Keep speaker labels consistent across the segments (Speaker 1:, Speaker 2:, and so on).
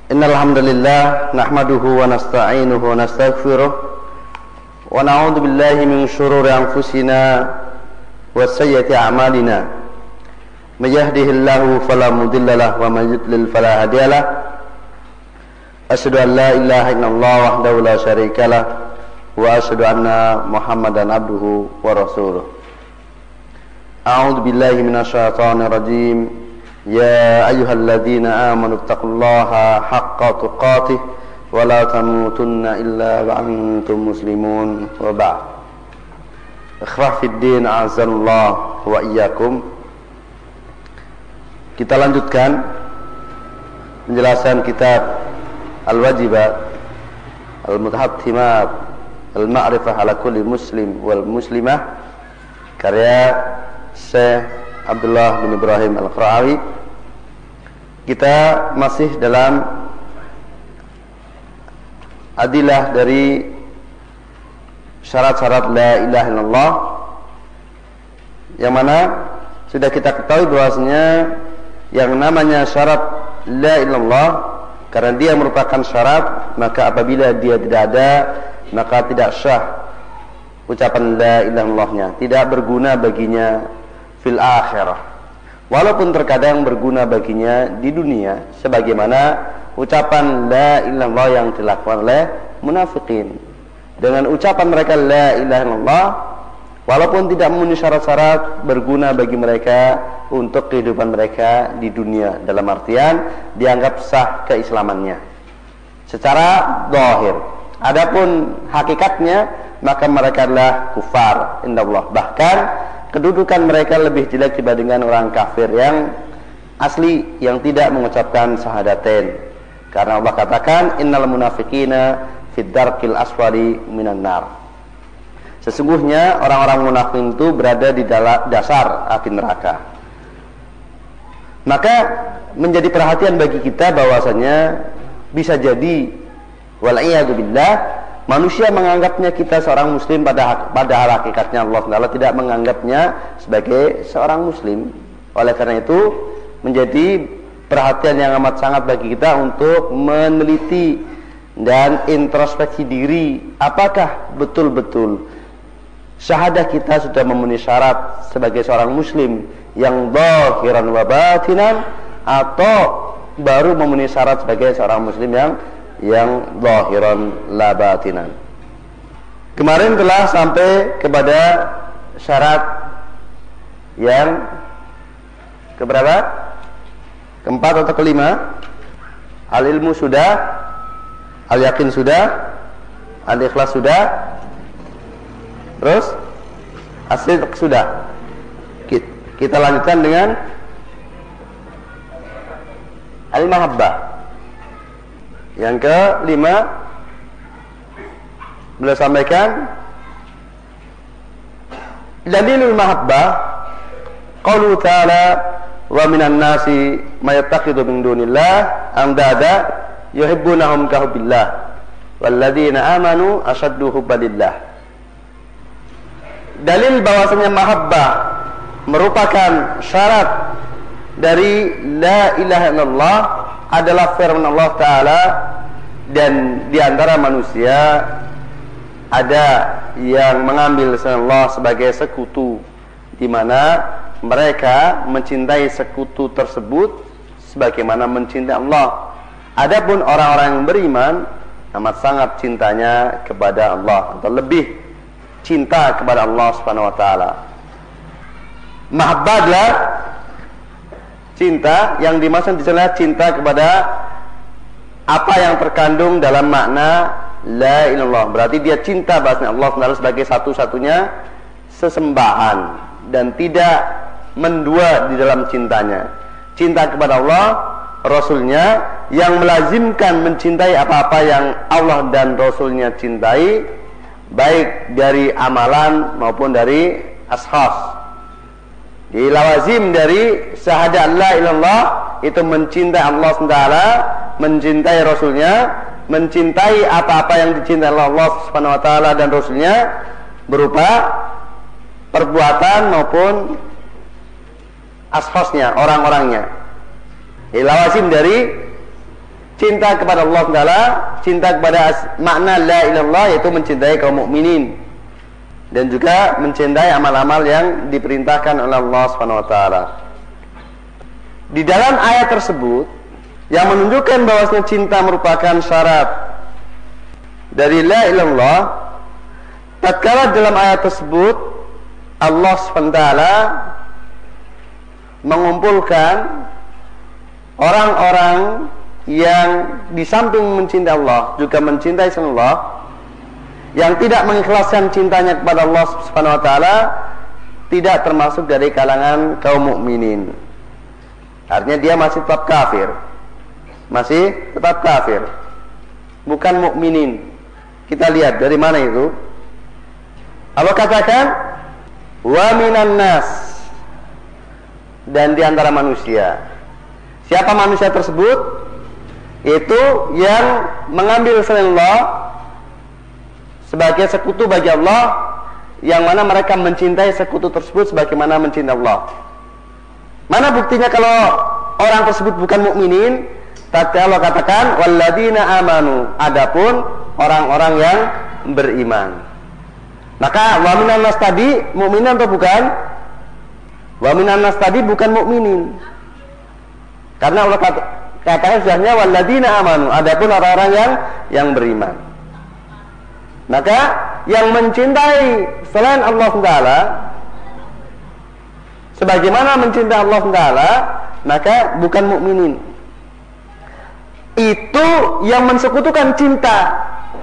Speaker 1: Innal hamdalillah nahmaduhu wa nasta'inuhu wa nastaghfiruh wa na'udzu billahi min shururi anfusina wa sayyiati a'malina. May yahdihillahu fala mudilla lahu wa may yudlil fala hadiya lahu. Asyhadu an la ilaha illallah wahdahu la syarika lahu wa asyhadu anna Muhammadan abduhu wa rasuluh. A'udzu billahi minasy syaithanir rajim. Ya ayyuhalladzina amanu taqullaha haqqa tuqatih wa la tamutunna illa wa antum muslimun wa ba'd. Ikhwah fid din, a'azzallahu wa iyyakum. Kita lanjutkan penjelasan kitab Al-Wajibat Al-Mutahattimat Al-Ma'rifah ala kulli muslim wal muslimah karya Syekh Abdullah bin Ibrahim Al-Qarawi. Kita masih dalam adilah dari syarat-syarat la ilaha illallah, yang mana sudah kita ketahui bahwasanya yang namanya syarat la ilallah, karena dia merupakan syarat, maka apabila dia tidak ada, maka tidak sah ucapan la ilaha illallahnya, tidak berguna baginya fil akhirah. Walaupun terkadang berguna baginya di dunia, sebagaimana ucapan la ilaha illallah yang dilakukan oleh munafikin. Dengan ucapan mereka la ilaha illallah, walaupun tidak memenuhi syarat-syarat, berguna bagi mereka untuk kehidupan mereka di dunia, dalam artian dianggap sah keislamannya secara zahir. Adapun hakikatnya, maka mereka adalah kufar indallah. Bahkan kedudukan mereka lebih jelek dibandingkan orang kafir yang asli, yang tidak mengucapkan syahadatain. Karena Allah katakan innal munafiqina fid darkil asfali minan nar. Sesungguhnya orang-orang munafik itu berada di dasar api neraka. Maka menjadi perhatian bagi kita bahwasanya bisa jadi wal'iyadzubillah manusia menganggapnya kita seorang muslim, padahal hakikatnya Allah Ta'ala tidak menganggapnya sebagai seorang muslim. Oleh karena itu menjadi perhatian yang amat sangat bagi kita untuk meneliti dan introspeksi diri, apakah betul-betul syahadah kita sudah memenuhi syarat sebagai seorang muslim yang zahiran wa batinan, atau baru memenuhi syarat sebagai seorang muslim yang zahiran la batinan. Kemarin telah sampai kepada syarat yang keberapa? Keempat atau kelima? Al-ilmu sudah, al-yakin sudah, al-ikhlas sudah, terus as-sidq sudah. Kita lanjutkan dengan al-mahabbah. Yang kelima, beliau sampaikan dalilul mahabbah qaulu ta'ala wa minan nasi may yattakhidhu min dunillah andada yuhibbunahum ka hubbillah walladzina amanu ashaddu hubbalillah. Dalil bahwasanya mahabbah merupakan syarat dari la ilaha illallah adalah firman Allah Ta'ala, dan di antara manusia ada yang mengambil Allah sebagai sekutu, di mana mereka mencintai sekutu tersebut sebagaimana mencintai Allah. Adapun orang-orang yang beriman amat sangat cintanya kepada Allah, atau lebih cinta kepada Allah Subhanahu wa Ta'ala. Mahabbah adalah cinta yang dimaksud di sana cinta kepada apa yang terkandung dalam makna la ilallah. Berarti dia cinta bahasanya Allah Subhanahu sebagai satu-satunya sesembahan dan tidak mendua di dalam cintanya. Cinta kepada Allah, Rasulnya, yang melazimkan mencintai apa-apa yang Allah dan Rasulnya cintai, baik dari amalan maupun dari ashas. Di lawazim dari syahadat la ilallah itu mencintai Allah SWT, mencintai Rasulnya, mencintai apa-apa yang dicintai Allah Subhanahu wa Ta'ala dan Rasulnya, berupa perbuatan maupun ashasnya, orang-orangnya. Lawazim dari cinta kepada Allah Taala, cinta kepada makna la ilaha illallah, yaitu mencintai kaum mukminin dan juga mencintai amal-amal yang diperintahkan oleh Allah Subhanahu wa taala. Di dalam ayat tersebut yang menunjukkan bahwasanya cinta merupakan syarat dari la ilaha illallah, tatkala dalam ayat tersebut Allah Subhanahu wa taala mengumpulkan orang-orang yang di samping mencintai Allah juga mencintai Allah, yang tidak mengikhlaskan cintanya kepada Allah Subhanahu wa taala, tidak termasuk dari kalangan kaum mukminin. Artinya dia masih tetap kafir. Masih tetap kafir. Bukan mukminin. Kita lihat dari mana itu? Allah katakan wa minan nas, dan di antara manusia. Siapa manusia tersebut? Itu yang mengambil selain Allah sebagai sekutu bagi Allah, yang mana mereka mencintai sekutu tersebut sebagaimana mencintai Allah. Mana buktinya kalau orang tersebut bukan mukminin? Tadi Allah katakan walladzina amanu, adapun orang-orang yang beriman. Maka wa minan nas tadi mukminin atau bukan? Wa minan nas tadi bukan mukminin. Karena Allah katakan sudahnya walladzina amanu, adapun orang-orang yang beriman. Maka yang mencintai selain Allah Taala sebagaimana mencintai Allah Taala, maka bukan mukminin. Itu yang mensekutukan cinta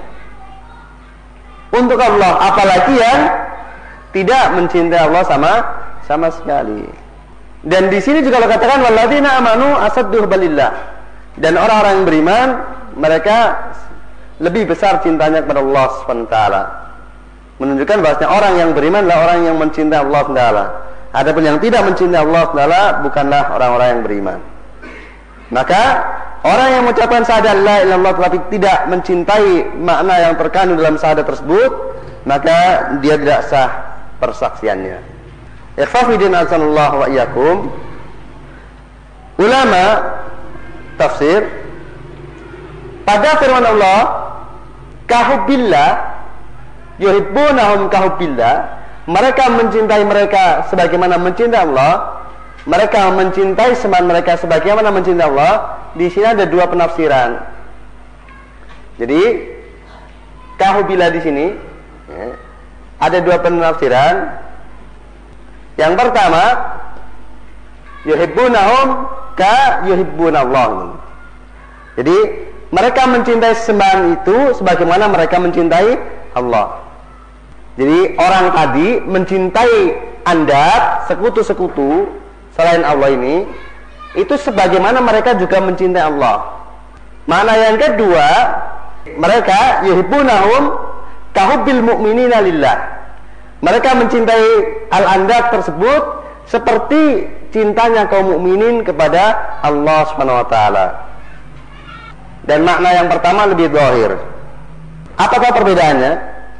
Speaker 1: untuk Allah, apalagi yang tidak mencintai Allah sama sekali. Dan di sini juga Allah katakan walladzina amanu asaddu hubbillah, dan orang-orang yang beriman mereka lebih besar cintanya kepada Allah Subhanahu wa taala. Menunjukkan bahwasanya orang yang beriman adalah orang yang mencintai Allah Subhanahu wa taala. Adapun yang tidak mencintai Allah Subhanahu wa taala bukanlah orang-orang yang beriman. Maka orang yang mengucapkan syahadat la ilaha illallah tetapi tidak mencintai makna yang terkandung dalam syahadat tersebut, maka dia tidak sah persaksiannya. Ikhwafidin azanallahu wa iyyakum. Ulama tafsir pada firman Allah kahubbillah yuhibbunahum kahubbillah, mereka mencintai mereka sebagaimana mencintai Allah, mereka mencintai teman mereka sebagaimana mencintai Allah. Di sini ada dua penafsiran. Jadi kahubbillah di sini ya, ada dua penafsiran. Yang pertama yuhibbunahum ka yuhibbunallah. Jadi mereka mencintai sembahan itu sebagaimana mereka mencintai Allah. Jadi orang tadi mencintai andad, sekutu-sekutu selain Allah ini, itu sebagaimana mereka juga mencintai Allah. Mana yang kedua, mereka yuhibbunahum kahubbil mu'minina lillah. Mereka mencintai al-andad tersebut seperti cintanya kaum mukminin kepada Allah Subhanahu wa taala. Dan makna yang pertama lebih zahir. Apakah perbedaannya?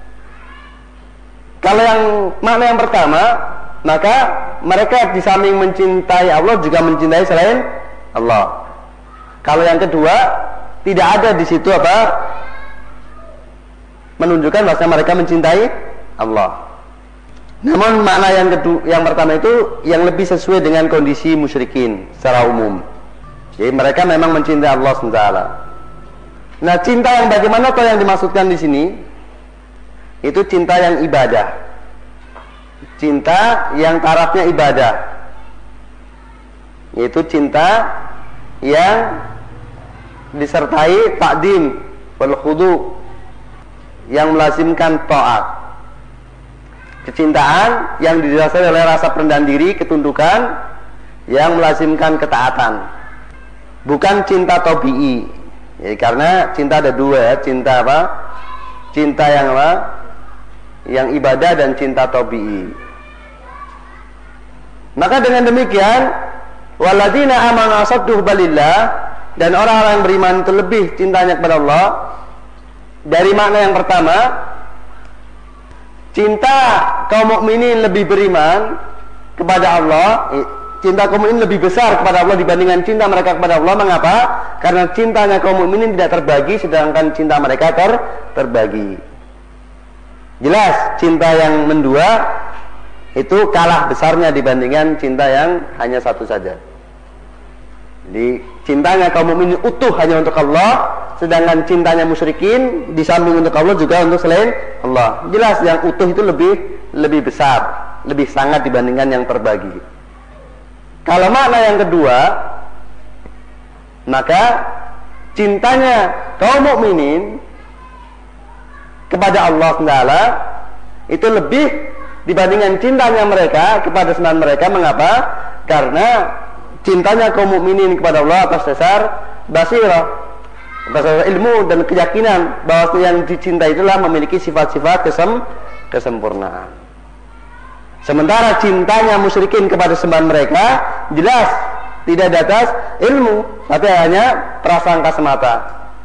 Speaker 1: Kalau yang makna yang pertama, maka mereka di samping mencintai Allah juga mencintai selain Allah. Kalau yang kedua, tidak ada di situ apa? Menunjukkan bahwa mereka mencintai Allah. Namun makna yang pertama itu yang lebih sesuai dengan kondisi musyrikin secara umum. Jadi mereka memang mencintai Allah SWT. Nah, cinta yang bagaimana atau yang dimaksudkan di sini? Itu cinta yang ibadah. Cinta yang tarafnya ibadah. Yaitu cinta yang disertai takdim wal khudu, yang melazimkan taat. Kecintaan yang didasari oleh rasa perendahan diri, ketundukan, yang melazimkan ketaatan. Bukan cinta tabi'i. Ya, karena cinta ada dua ya, cinta apa? Cinta yang apa? Yang ibadah dan cinta tabi'i. Maka dengan demikian, walladzina amanu asaddu hubbillah, dan orang-orang yang beriman itu lebih cintanya kepada Allah. Dari makna yang pertama, cinta kaum mukminin lebih beriman kepada Allah, cinta kaum mukminin lebih besar kepada Allah dibandingkan cinta mereka kepada Allah. Mengapa? Karena cintanya kaum mukminin tidak terbagi, sedangkan cinta mereka terbagi. Jelas cinta yang mendua itu kalah besarnya dibandingkan cinta yang hanya satu saja. Jadi cintanya kaum mukminin utuh hanya untuk Allah, sedangkan cintanya musyrikin di samping untuk Allah juga untuk selain Allah. Jelas yang utuh itu lebih besar, lebih sangat dibandingkan yang terbagi. Kalau makna yang kedua, maka cintanya kaum mukminin kepada Allah Taala itu lebih dibandingkan cintanya mereka kepada selain mereka. Mengapa? Karena cintanya kaum mukminin kepada Allah atas dasar basirah, atas dasar ilmu dan keyakinan bahwa yang dicintai itulah memiliki sifat-sifat kesempurnaan. Sementara cintanya musyrikin kepada sembahan mereka jelas tidak di atas ilmu, tapi hanya prasangka semata,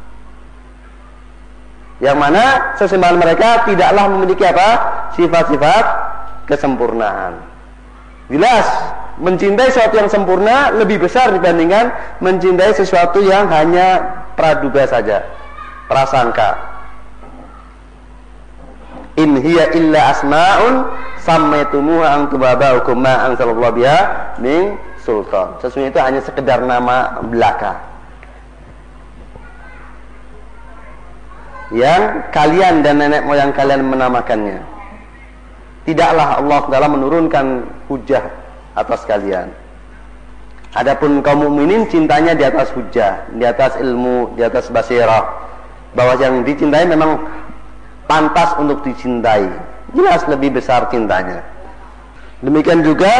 Speaker 1: yang mana sesembahan mereka tidaklah memiliki apa? Sifat-sifat kesempurnaan. Jelas mencintai sesuatu yang sempurna lebih besar dibandingkan mencintai sesuatu yang hanya praduga saja, prasangka. In hiya illa asma'un sammaitumuha antum baba'ukum ma anzalallahu biha min sultan. Sesungguhnya itu hanya sekedar nama belaka yang kalian dan nenek moyang kalian menamakannya. Tidaklah Allah Ta'ala menurunkan hujah atas kalian. Adapun kaum mukminin cintanya di atas hujah, di atas ilmu, di atas basirah, bahwa yang dicintai memang pantas untuk dicintai. Jelas lebih besar cintanya. Demikian juga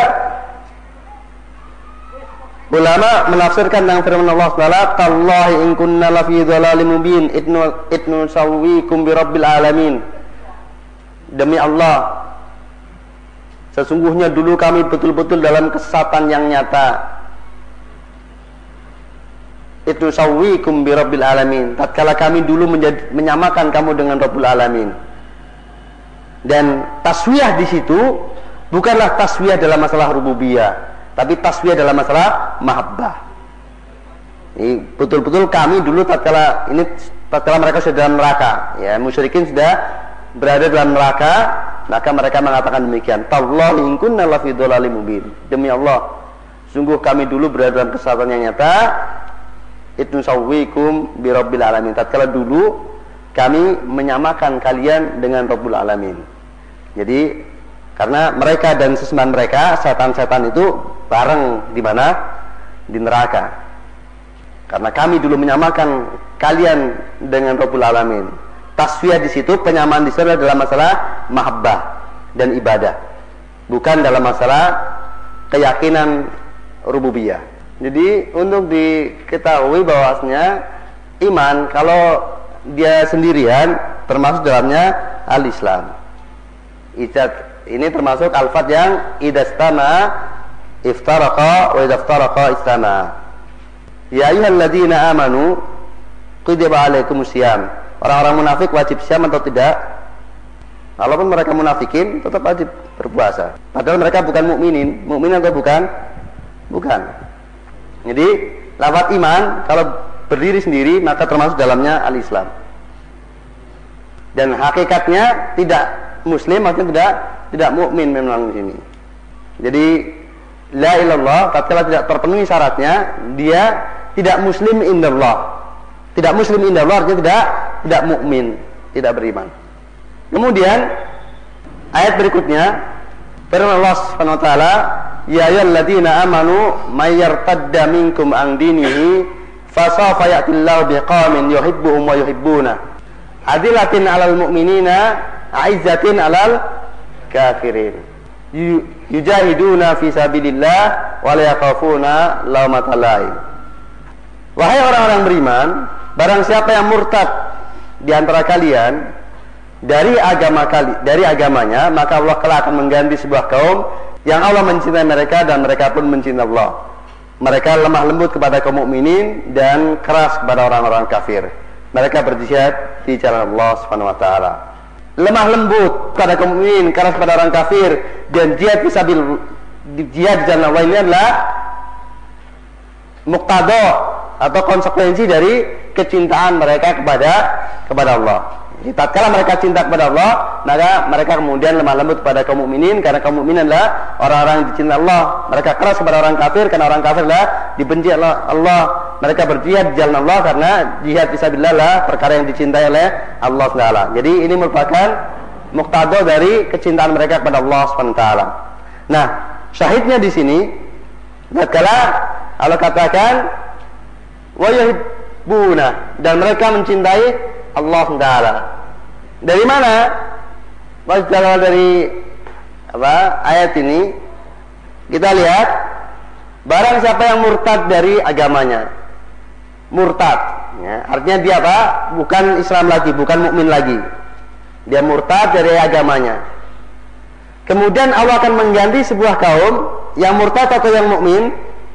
Speaker 1: ulama menafsirkan dengan firman Allah Ta'ala, tallahi in kunna lafi dhalalim mubin itnu sawwikum bi rabbil alamin. Demi Allah, sesungguhnya dulu kami betul-betul dalam kesesatan yang nyata. Itnu sawwikum bi rabbil alamin. Tatkala kami dulu menyamakan kamu dengan Rabbul Alamin. Dan taswiyah di situ bukanlah taswiyah dalam masalah rububiyah, tapi taswiyah dalam masalah mahabbah. Ini betul-betul kami dulu tatkala mereka sudah dalam neraka, ya, musyrikin sudah berada dalam neraka, maka mereka mengatakan demikian, tallahi in kunna lafi dhalalim mubin. Demi Allah, sungguh kami dulu berada dalam kesesatan yang nyata. Itnu sawwikum bi rabbil alamin. Tatkala dulu kami menyamakan kalian dengan Rabbul Alamin. Jadi karena mereka dan sesembahan mereka, setan-setan itu bareng di mana? Di neraka. Karena kami dulu menyamakan kalian dengan Rabbul Alamin. Tasfiyah di situ, penyamaan di situ adalah dalam masalah mahabbah dan ibadah, bukan dalam masalah keyakinan rububiyah. Jadi untuk diketahui bahwasanya iman kalau dia sendirian termasuk dalamnya al-Islam. Ini termasuk alfat yang idastama iftaraqa wa idaftaraqa istama. Ya ayyuhalladzina amanu kutiba alaikumusiyam. Orang-orang munafik wajib siam atau tidak? Walaupun mereka munafikin tetap wajib berpuasa. Padahal mereka bukan mukminin. Mukmin atau bukan? Bukan. Jadi lafaz iman kalau berdiri sendiri maka termasuk dalamnya al-Islam. Dan hakikatnya tidak muslim, maksudnya tidak mukmin memang di sini. Jadi la ilallah tatkala tidak terpenuhi syaratnya, dia tidak muslim indallah. Tidak muslim indallah artinya tidak mukmin, tidak beriman. Kemudian ayat berikutnya firman Allah Subhanahu wa taala, ya ayyuhalladzina amanu may yartadda minkum an dinihi fasawfa ya'tillahu biqaumin yuhibbuhum wa yuhibbuna adillatin 'alal mu'minina 'izzatin 'alal kafirin yujahiduna fi sabilillah wa la yakhafuna lawmata laim. Wahai orang-orang beriman, barang siapa yang murtad di antara kalian dari agamanya, maka Allah kelak akan mengganti sebuah kaum yang Allah mencintai mereka dan mereka pun mencintai Allah. Mereka lemah lembut kepada kaum mukminin dan keras kepada orang-orang kafir. Mereka berjihad di jalan Allah Subhanahu wa taala. Lemah lembut kepada kaum mukminin, keras kepada orang kafir, dan jihad jihad di jalan Allah ini adalah muqtada atau konsekuensi dari kecintaan mereka kepada Allah. Jadi tatkala mereka cinta kepada Allah, maka mereka kemudian lemah lembut kepada kaum mukminin, karena kaum mukminin adalah orang-orang yang dicintai Allah. Mereka keras kepada orang kafir karena orang kafir adalah dibenci Allah. Mereka berjihad di jalan Allah karena jihad fisabilillah adalah perkara yang dicintai oleh Allah Taala. Jadi ini merupakan muqtada dari kecintaan mereka kepada Allah Subhanahu wa taala. Nah, syahidnya di sini tatkala Allah katakan wa yuhibbuna, dan mereka mencintai Allah Taala. Dari mana? Dari ayat ini kita lihat, barang siapa yang murtad dari agamanya, murtad, ya, artinya dia apa? Bukan Islam lagi, bukan mukmin lagi. Dia murtad dari agamanya. Kemudian Allah akan mengganti sebuah kaum yang murtad atau yang mukmin,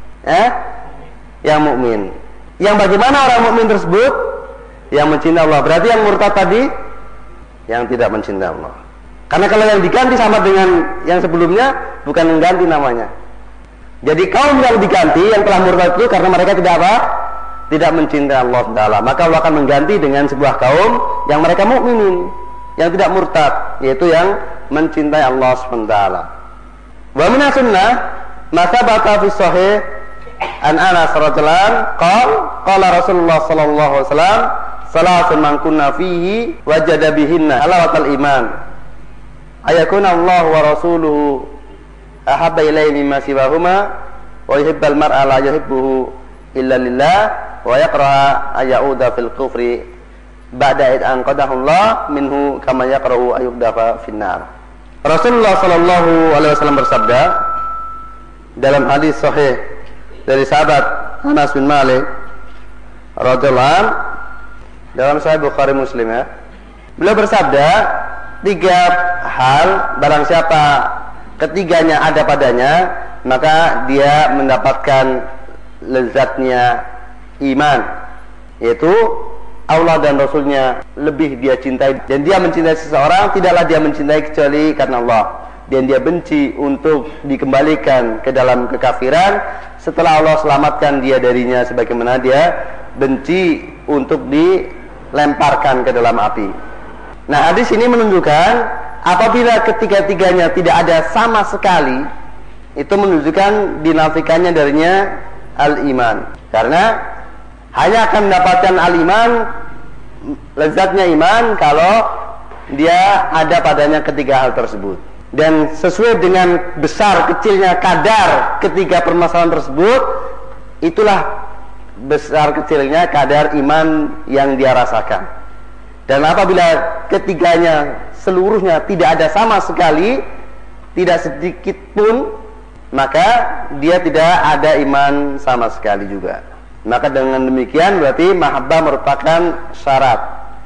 Speaker 1: yang mukmin. Yang bagaimana orang mukmin tersebut? Yang mencintai Allah. Berarti yang murtad tadi yang tidak mencintai Allah. Karena kalau yang diganti sama dengan yang sebelumnya, bukan mengganti namanya. Jadi kaum yang diganti, yang telah murtad itu karena mereka tidak apa? Tidak mencintai Allah Taala. Maka Allah akan mengganti dengan sebuah kaum yang mereka mukminin, yang tidak murtad, yaitu yang mencintai Allah Subhanahu wa taala. Wa min sunnah ma sabata fi sahih an Anas radhiyallahu anhu qala Rasulullah sallallahu alaihi wasallam salasun man kunna fihi wajada bihinna halawatal iman ayakuna Allah wa rasuluhu ahabba ilayhi mimma siwahuma wa yuhibbal mar'a la yuhibbuhu illa lillah wa yakraha ayyauda fil kufri ba'da id anqadahu Allah minhu kama yakrahu ayyudafa finnar. Rasulullah sallallahu alaihi wasallam bersabda dalam hadis sahih dari sahabat Anas bin Malik radhiyallahu anhu dalam Sahih Bukhari Muslim, ya. Beliau bersabda, 3 hal barang siapa ketiganya ada padanya, maka dia mendapatkan lezatnya iman, yaitu Allah dan Rasulnya lebih dia cintai, dan dia mencintai seseorang tidaklah dia mencintai kecuali karena Allah, dan dia benci untuk dikembalikan ke dalam kekafiran setelah Allah selamatkan dia darinya, sebagaimana dia benci untuk dilemparkan ke dalam api. Nah, hadis ini menunjukkan apabila ketiga-tiganya tidak ada sama sekali, itu menunjukkan dinafikannya darinya al-iman. Karena hanya akan mendapatkan al-iman, lezatnya iman, kalau dia ada padanya ketiga hal tersebut. Dan sesuai dengan besar kecilnya kadar ketiga permasalahan tersebut, itulah besar kecilnya kadar iman yang dia rasakan. Dan apabila ketiganya seluruhnya tidak ada sama sekali, tidak sedikit pun, maka dia tidak ada iman sama sekali juga. Maka dengan demikian berarti mahabbah merupakan syarat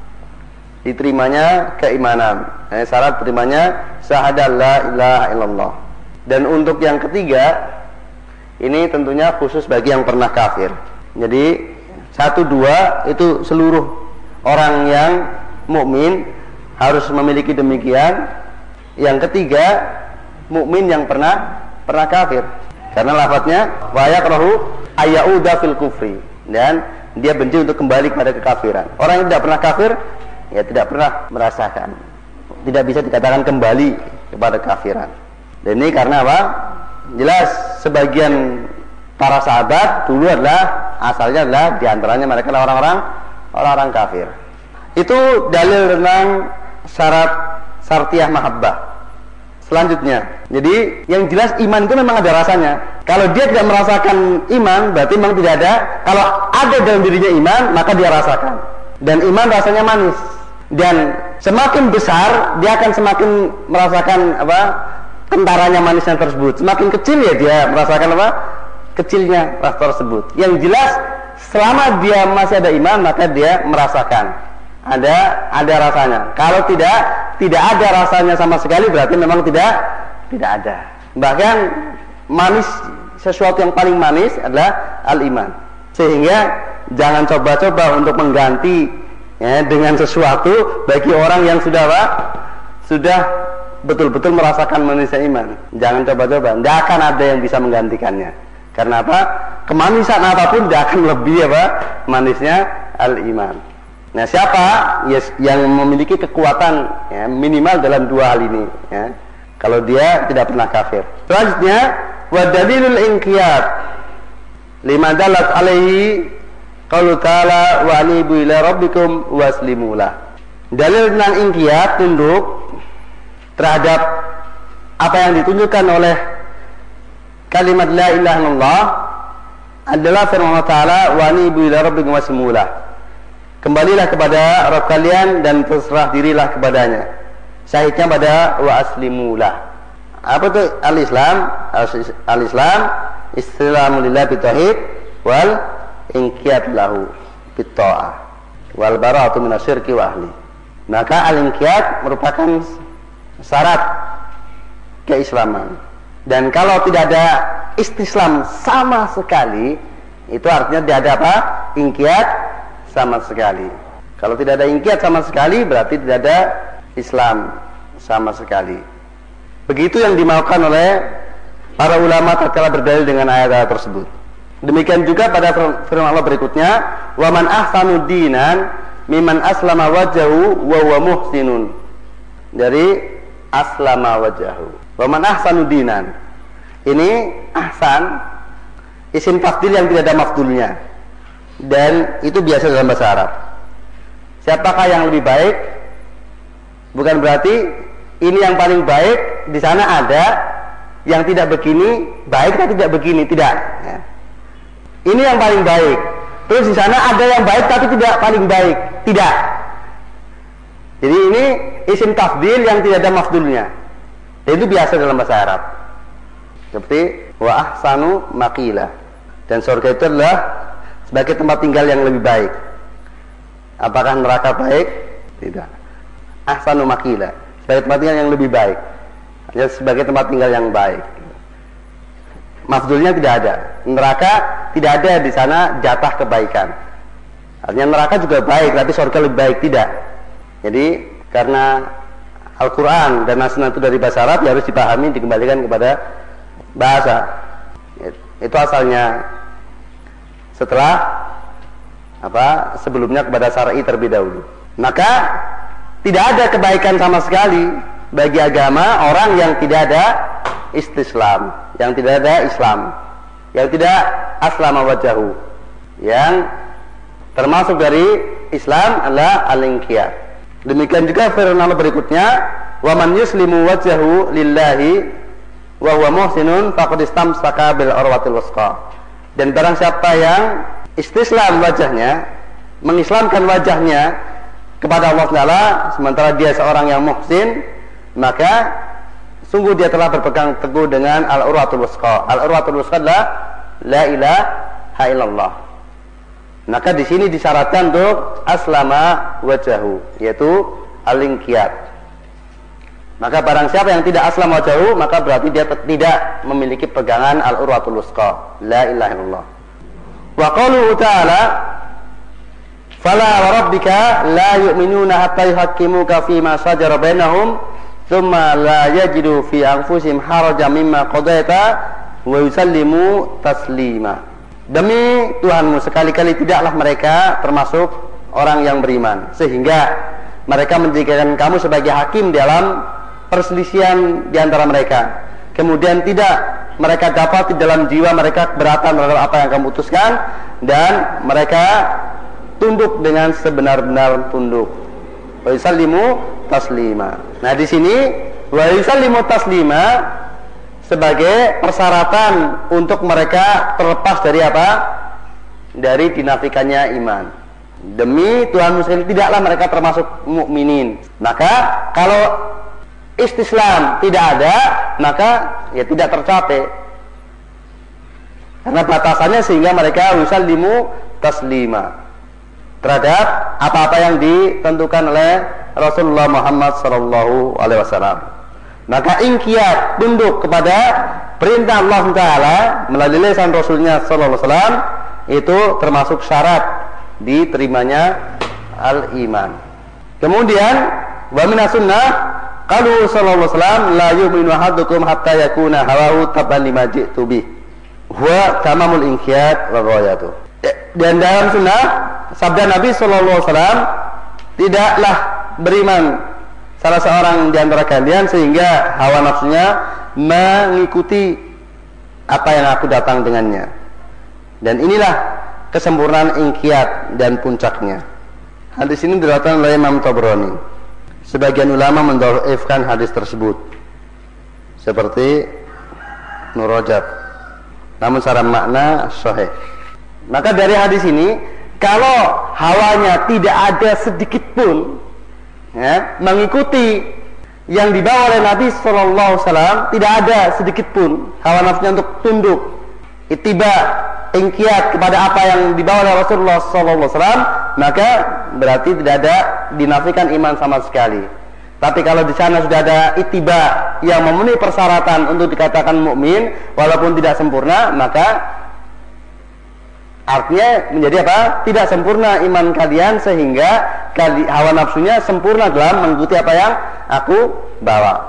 Speaker 1: diterimanya keimanan, syarat terimanya syahadat la ilaha illallah. Dan untuk yang ketiga, ini tentunya khusus bagi yang pernah kafir. Jadi 1, 2 itu seluruh orang yang mukmin harus memiliki demikian. Yang ketiga, mukmin yang pernah kafir. Karena lafadznya wa yakrahu ayyauda fil kufri, dan dia benci untuk kembali kepada kekafiran. Orang yang tidak pernah kafir, ya tidak pernah merasakan, tidak bisa dikatakan kembali kepada kafiran. Dan ini karena apa? Jelas sebagian para sahabat dulu adalah asalnya adalah diantaranya mereka adalah orang-orang kafir. Itu dalil tentang syarat syartiyah mahabbah. Selanjutnya, jadi yang jelas iman itu memang ada rasanya. Kalau dia tidak merasakan iman, berarti memang tidak ada. Kalau ada dalam dirinya iman, maka dia rasakan. Dan iman rasanya manis. Dan semakin besar, dia akan semakin merasakan kentaranya manisnya tersebut. Semakin kecil ya dia merasakan kecilnya rasa tersebut. Yang jelas selama dia masih ada iman, maka dia merasakan ada rasanya. Kalau tidak ada rasanya sama sekali, berarti memang tidak ada. Bahkan manis, sesuatu yang paling manis adalah al-iman. Sehingga jangan coba-coba untuk mengganti dengan sesuatu bagi orang yang sudah betul-betul merasakan manisnya iman. Jangan coba-coba, tidak akan ada yang bisa menggantikannya. Karena apa? Kemanisan apapun tidak akan lebih apa? Manisnya al-iman. Nah, siapa yang memiliki kekuatan ya, minimal dalam dua hal ini ya, kalau dia tidak pernah kafir. Selanjutnya, wa dalilul inqiyad lima dalat alaihi qaulu ta'ala wa anibu ila rabbikum waslimu lah. Dalil tentang inqiyad, tunduk terhadap apa yang ditunjukkan oleh kalimat la ilaha illallah adalah firman Allah Ta'ala wa anibu ila rabbikum waslimu lah. Kembalilah kepada Rabb kalian dan terserah dirilah kepadanya. Syahidnya pada wa aslimulah. Apa itu al-Islam? Al-Islam istilamu lillah bitauhid wal inqiyad lahu bitta'ah wal bara'atu minasyirki wa ahli. Maka al-inqiyad merupakan syarat keislaman. Dan kalau tidak ada istislam sama sekali, itu artinya tidak ada apa? Inqiyad sama sekali. Kalau tidak ada inqiyad sama sekali, berarti tidak ada Islam sama sekali. Begitu yang dimaukan oleh para ulama tatkala berdalil dengan ayat-ayat tersebut. Demikian juga pada firman Allah berikutnya, wa man ahsanu dinan mimman aslama wajhahu wa huwa muhsinun. Dari aslama wajhahu. Wa man ahsanu dinan. Ini ahsan isim tafdil yang tidak ada mafdulnya. Dan itu biasa dalam bahasa Arab. Siapakah yang lebih baik? Bukan berarti ini yang paling baik, di sana ada yang tidak begini baik atau tidak begini, tidak ya. Ini yang paling baik, terus di sana ada yang baik tapi tidak paling baik, tidak. Jadi ini isim tafdil yang tidak ada mafdulnya. Dan itu biasa dalam bahasa Arab. Seperti wa ahsanu maqila. Dan surga itu adalah sebagai tempat tinggal yang lebih baik. Apakah neraka baik? Tidak. Ahsanu maqila, sebagai tempat tinggal yang lebih baik. Hanya sebagai tempat tinggal yang baik. Mafdulnya tidak ada. Neraka tidak ada di sana jatah kebaikan. Artinya neraka juga baik, tapi surga lebih baik, tidak. Jadi karena Al-Quran dan As-Sunnah itu dari bahasa Arab, ya harus dipahami, dikembalikan kepada bahasa. Itu asalnya. Setelah sebelumnya kepada syar'i terlebih dahulu. Maka tidak ada kebaikan sama sekali bagi agama orang yang tidak ada istislam, yang tidak ada Islam, yang tidak aslama wajhahu. Yang termasuk dari Islam adalah al-inqiyad. Demikian juga firman Allah berikutnya, wa man yuslimu wajhahu lillahi wa huwa muhsinun faqad istamsaka bil urwatil wuthqa. Dan barang siapa yang istislam wajahnya, mengislamkan wajahnya kepada Allah Ta'ala, sementara dia seorang yang muhsin, maka sungguh dia telah berpegang teguh dengan al-urwatul wuthqa. Al-urwatul wuthqa adalah la ilaha illallah. Maka di sini disyaratkan untuk aslama wajahu, yaitu al-inqiyad. Maka barang siapa yang tidak aslama wajahu, maka berarti dia tidak memiliki pegangan al-urwatul wuthqa, la ilaha illallah. Wa qauluhu ta'ala, fala wa rabbika la yu'minuna hatta yuhaqqimuka fima shajara bainahum thumma la yajidu fi anfusihim harajan mimma qadaita wa yusallimu taslima. Demi Tuhanmu, sekali-kali tidaklah mereka termasuk orang yang beriman, sehingga mereka menjadikan kamu sebagai hakim dalam perselisihan di antara mereka. Kemudian tidak mereka dapat di dalam jiwa mereka keberatan terhadap apa yang kamu putuskan, dan mereka tunduk dengan sebenar-benar tunduk. Wa yusallimu taslima. Nah, di sini wa yusallimu taslima sebagai persyaratan untuk mereka terlepas dari apa? Dari dinafikannya iman. Demi Tuhan Muslim tidaklah mereka termasuk mukminin. Maka kalau istislam tidak ada, maka ya tidak tercapai. Karena batasannya sehingga mereka yusallimu taslima terhadap apa-apa yang ditentukan oleh Rasulullah Muhammad sallallahu alaihi wasallam. Maka inqiyad, tunduk kepada perintah Allah Ta'ala melalui lisan Rasulnya sallallahu alaihi wasallam, itu termasuk syarat diterimanya al-iman. Kemudian wa minas sunnah qalu sallallahu alaihi wasallam la yu'minu ahadukum hatta yakuna hawahu tabban lima ji'tu bih huwa tamamul inqiyad wa ghayatuh. Dan dalam sunnah sabda Nabi sallallahu alaihi wasallam, tidaklah beriman salah seorang di antara kalian sehingga hawa nafsunya mengikuti apa yang aku datang dengannya. Dan inilah kesempurnaan inqiyad dan puncaknya. Hadis ini diriwayatkan oleh Imam Tabrani. Sebagian ulama mendhaifkan hadis tersebut, seperti Nur Rajab, namun secara makna sahih. Maka dari hadis ini, kalau hawanya tidak ada sedikit pun mengikuti yang dibawa oleh Nabi Sallallahu Alaihi Wasallam, tidak ada sedikit pun hawa nafsunya untuk tunduk, ittiba, inqiyad kepada apa yang dibawa oleh Rasulullah Sallallahu Alaihi Wasallam, maka berarti tidak ada, dinafikan iman sama sekali. Tapi kalau di sana sudah ada ittiba yang memenuhi persyaratan untuk dikatakan mukmin walaupun tidak sempurna, maka artinya menjadi apa? Tidak sempurna iman kalian sehingga hawa nafsunya sempurna dalam mengikuti apa yang aku bawa.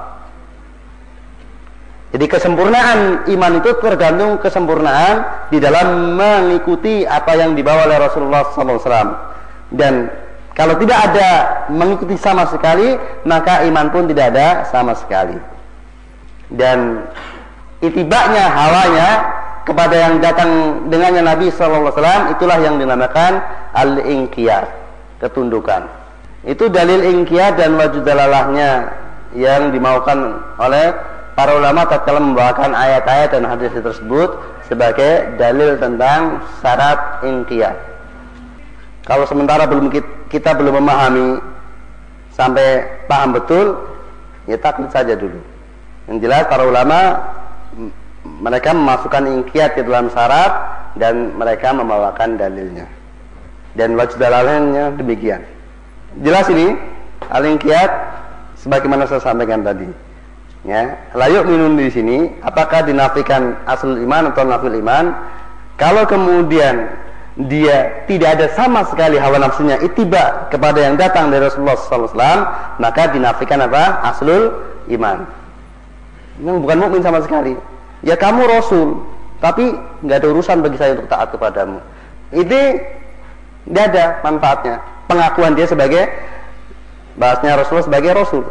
Speaker 1: Jadi kesempurnaan iman itu tergantung kesempurnaan di dalam mengikuti apa yang dibawa oleh Rasulullah SAW. Dan kalau tidak ada mengikuti sama sekali, maka iman pun tidak ada sama sekali. Dan itibaknya, hawanya kepada yang datang dengannya Nabi SAW, itulah yang dinamakan al-inqiyad, ketundukan. Itu dalil inqiyad dan wajud dalalahnya yang dimaukan oleh para ulama tatkala membawakan ayat-ayat dan hadis tersebut sebagai dalil tentang syarat inqiyad. Kalau sementara kita belum memahami sampai paham betul, ya taklid saja dulu. Yang jelas para ulama mereka memasukkan inqiyad ke dalam syarat dan mereka membawakan dalilnya. Dan wajh dalalahnya demikian. Jelas ini al-inqiyad sebagaimana saya sampaikan tadi. Ya, la yu'minun di sini apakah dinafikan aslul iman atau nafil iman? Kalau kemudian dia tidak ada sama sekali hawa nafsunya ittiba kepada yang datang dari Rasulullah SAW, maka dinafikan apa? Aslul iman. Ini bukan mukmin sama sekali. Ya kamu Rasul, tapi nggak ada urusan bagi saya untuk taat kepadamu. Ini tidak ada manfaatnya. Pengakuan dia sebagai bahasnya Rasulullah sebagai Rasul.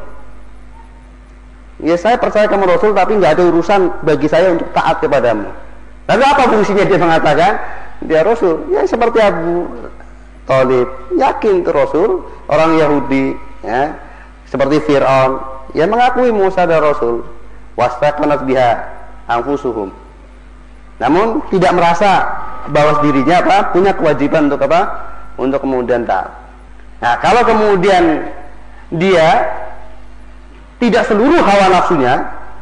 Speaker 1: Ya saya percaya kamu Rasul, tapi nggak ada urusan bagi saya untuk taat kepadamu. Lalu apa fungsinya dia mengatakan dia Rasul? Ya seperti Abu Thalib, yakin itu Rasul, orang Yahudi, ya, seperti Fir'aun, ya mengakui Musa adalah Rasul, wastaqanat biha anfusuhum. Namun tidak merasa bahwa dirinya apa punya kewajiban untuk apa? Untuk kemudian taat. Nah, kalau kemudian dia tidak seluruh hawa nafsunya,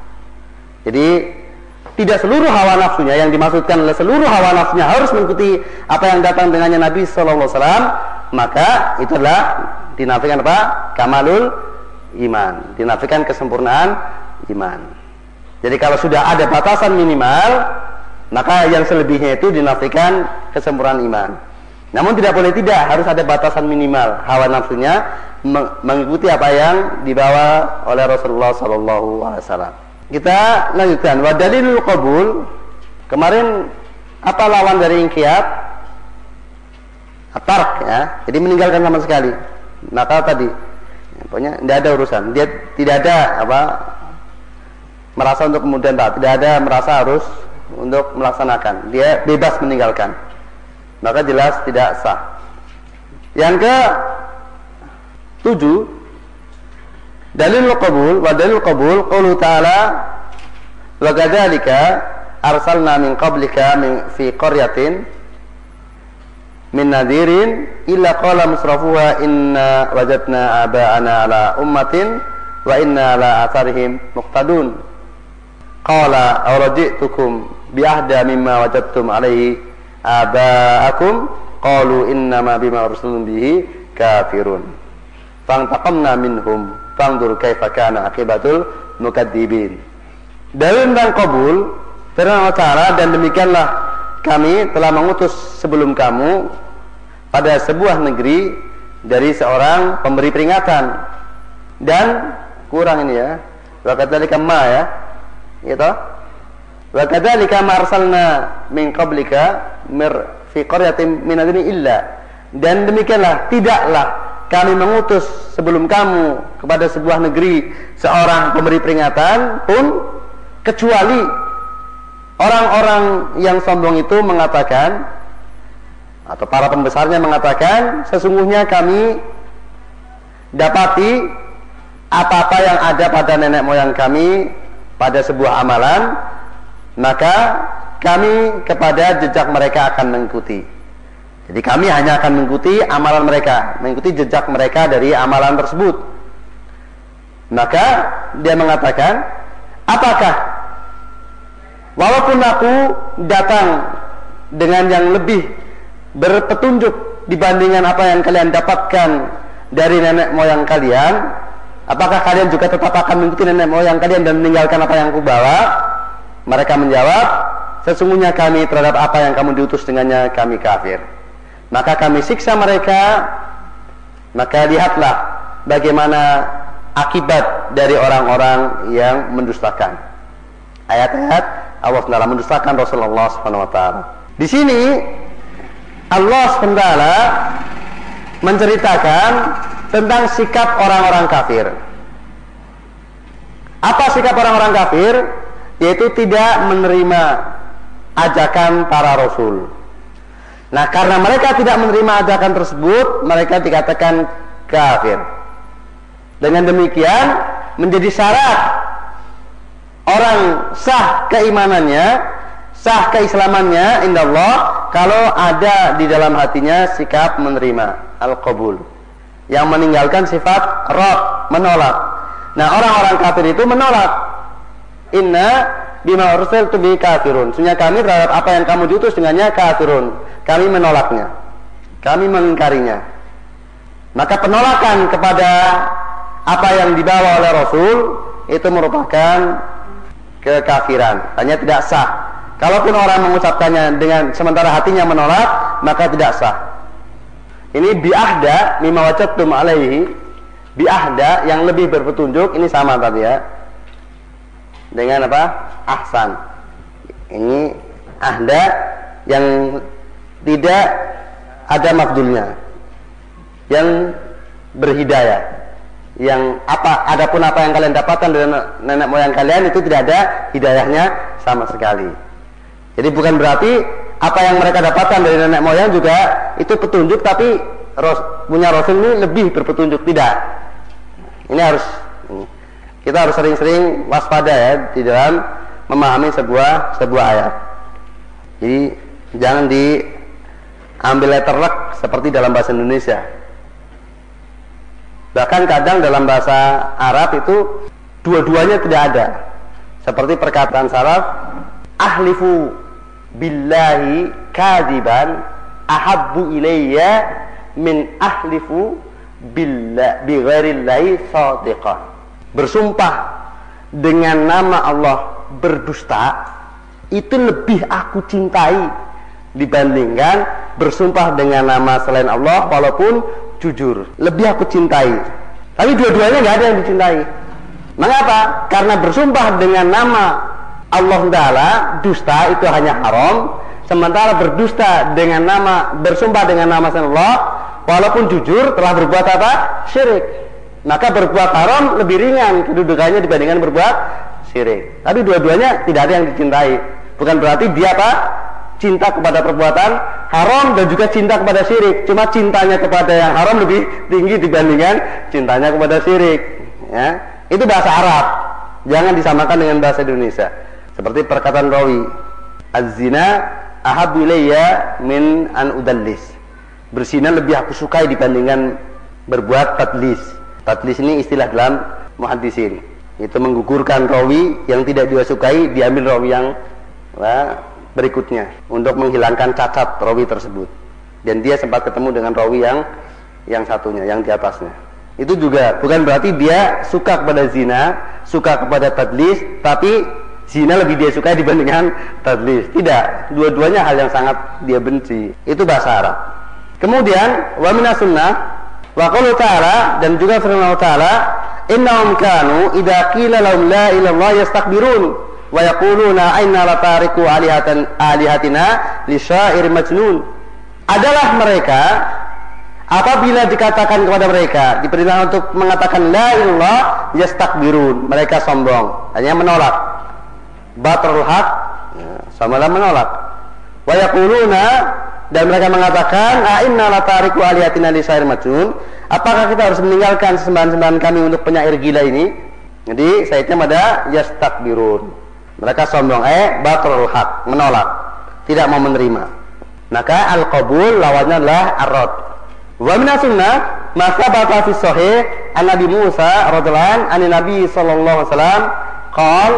Speaker 1: jadi tidak seluruh hawa nafsunya, yang dimaksudkan oleh seluruh hawa nafsunya harus mengikuti apa yang datang dengannya Nabi Sallallahu Alaihi Wasallam, maka itu adalah dinafikan apa? Kamalul iman, dinafikan kesempurnaan iman. Jadi kalau sudah ada batasan minimal, maka yang selebihnya itu dinafikan kesempurnaan iman. Namun tidak boleh tidak, harus ada batasan minimal hawa nafsunya mengikuti apa yang dibawa oleh Rasulullah Sallallahu Alaihi Wasallam. Kita lanjutkan. Wa dalilul qabul. Kemarin apa lawan dari inqiyad? At-tark, ya. Jadi meninggalkan sama sekali. Maka tadi pokoknya tidak ada urusan. Dia tidak ada apa merasa untuk kemudian taat, tidak ada merasa harus untuk melaksanakan. Dia bebas meninggalkan. Maka jelas tidak sah. Yang ke 7, dalilul qabul. Wa dalilul qabul qaulu ta'ala wa kadzalika arsalna min qablika fi qaryatin min nadhirin illa qala musrafuha inna wajadna aba'ana ala ummatin wa inna ala atharihim muqtadun. Qala awraji'tukum bi ahda mimma wajadtum alaihi aba'akum qalu innama bima ursiltum bihi kafirun. Fantaqamna minhum fanzur kaifa kana akibatul mukadzibin. Dalil tentang qabul firman Allah Ta'ala, dan demikianlah kami telah mengutus sebelum kamu pada sebuah negeri dari seorang pemberi peringatan, dan kurang ini ya. Wa kadzalika ma ya. Gitu. Wa kadzalika ma arsalna min qablika fi qaryatin min adni illa. Dan demikianlah tidaklah kami mengutus sebelum kamu kepada sebuah negeri seorang pemberi peringatan pun, kecuali orang-orang yang sombong itu mengatakan, atau para pembesarnya mengatakan, sesungguhnya kami dapati apa-apa yang ada pada nenek moyang kami pada sebuah amalan, maka kami kepada jejak mereka akan mengikuti. Jadi kami hanya akan mengikuti amalan mereka, mengikuti jejak mereka dari amalan tersebut. Maka dia mengatakan, apakah walaupun aku datang dengan yang lebih berpetunjuk dibandingkan apa yang kalian dapatkan dari nenek moyang kalian, apakah kalian juga tetap akan mengikuti nenek moyang kalian dan meninggalkan apa yang aku bawa? Mereka menjawab, sesungguhnya kami terhadap apa yang kamu diutus dengannya kami kafir. Maka kami siksa mereka. Maka lihatlah bagaimana akibat dari orang-orang yang mendustakan ayat-ayat Allah SWT, mendustakan Rasulullah SWT. Di sini Allah SWT menceritakan tentang sikap orang-orang kafir. Apa sikap orang-orang kafir? Yaitu tidak menerima ajakan para rasul. Nah, karena mereka tidak menerima ajakan tersebut, mereka dikatakan kafir. Dengan demikian menjadi syarat orang sah keimanannya, sah keislamannya indallah kalau ada di dalam hatinya sikap menerima al-qabul, yang meninggalkan sifat rad, menolak. Nah, orang-orang kafir itu menolak. Inna bima ursiltu bi kafirun. Sesungguhnya kami terhadap apa yang kamu diutus dengannya kafirun. Kami menolaknya, kami mengingkarinya. Maka penolakan kepada apa yang dibawa oleh Rasul itu merupakan kekafiran, hanya tidak sah. Kalaupun orang mengucapkannya dengan sementara hatinya menolak, maka tidak sah. Ini bi'ahda mimma wajadtum alaihi, bi'ahda yang lebih berpetunjuk, ini sama tadi ya dengan apa? Ahsan. Ini ahda yang tidak ada mafdulnya, yang berhidayah, yang adapun apa yang kalian dapatkan dari nenek moyang kalian itu tidak ada hidayahnya sama sekali. Jadi bukan berarti apa yang mereka dapatkan dari nenek moyang juga itu petunjuk, tapi punya Rasul ini lebih berpetunjuk, tidak. Ini kita harus sering-sering waspada ya di dalam memahami sebuah ayat. Jadi jangan diambil letterlek seperti dalam bahasa Indonesia. Bahkan kadang dalam bahasa Arab itu dua-duanya tidak ada. Seperti perkataan salaf, ahlifu billahi kadiban ahabbu ilayya min ahlifu bi ghairillahi shadiqan. Bersumpah dengan nama Allah berdusta itu lebih aku cintai dibandingkan bersumpah dengan nama selain Allah walaupun jujur. Lebih aku cintai. Tapi dua-duanya nggak ada yang dicintai. Mengapa? Karena bersumpah dengan nama Allah Ta'ala dusta itu hanya haram, sementara berdusta dengan bersumpah dengan nama selain Allah walaupun jujur telah berbuat apa? Syirik. Maka berbuat haram lebih ringan kedudukannya dibandingkan berbuat syirik. Tapi dua-duanya tidak ada yang dicintai. Bukan berarti dia apa? Cinta kepada perbuatan haram dan juga cinta kepada syirik. Cuma cintanya kepada yang haram lebih tinggi dibandingkan cintanya kepada syirik. Ya, itu bahasa Arab. Jangan disamakan dengan bahasa Indonesia. Seperti perkataan rawi, az-zina ahabbu ilayya min an udallis. Berzina lebih aku sukai dibandingkan berbuat tadlis. Tadlis ini istilah dalam muhaddisin. Itu menggugurkan rawi yang tidak dia sukai, diambil rawi yang berikutnya untuk menghilangkan cacat rawi tersebut. Dan dia sempat ketemu dengan rawi yang satunya, yang di atasnya. Itu juga bukan berarti dia suka kepada zina, suka kepada tadlis, tapi zina lebih dia sukai dibandingkan tadlis. Tidak, dua-duanya hal yang sangat dia benci. Itu bahasa Arab. Kemudian wa minas sunnah wa qaulu ta'ala, dan juga firman Allah Ta'ala, innahum kanu idza qila lahum la ilaha illallah yastakbirun wa yaquluna inna latariku alihatina li syair majnun. Adalah mereka apabila dikatakan kepada mereka, diperintahkan untuk mengatakan la ilallah, yastakbirun, mereka sombong, hanya menolak. Batrul haq, samalah menolak. Wa yaquluna, dan mereka mengatakan inna latariku alihatina li syair majnun, apakah kita harus meninggalkan sembahan-sembahan kami untuk penyair gila ini? Jadi saitnya pada yastakbirun, mereka sombong, batrul haq, menolak, tidak mau menerima. Maka al-qabul lawannya adalah ar-rad. Wa min sunnah ma sabata fi sahih an Nabi Musa radhiyallahu anhu Nabi sallallahu alaihi wasallam qala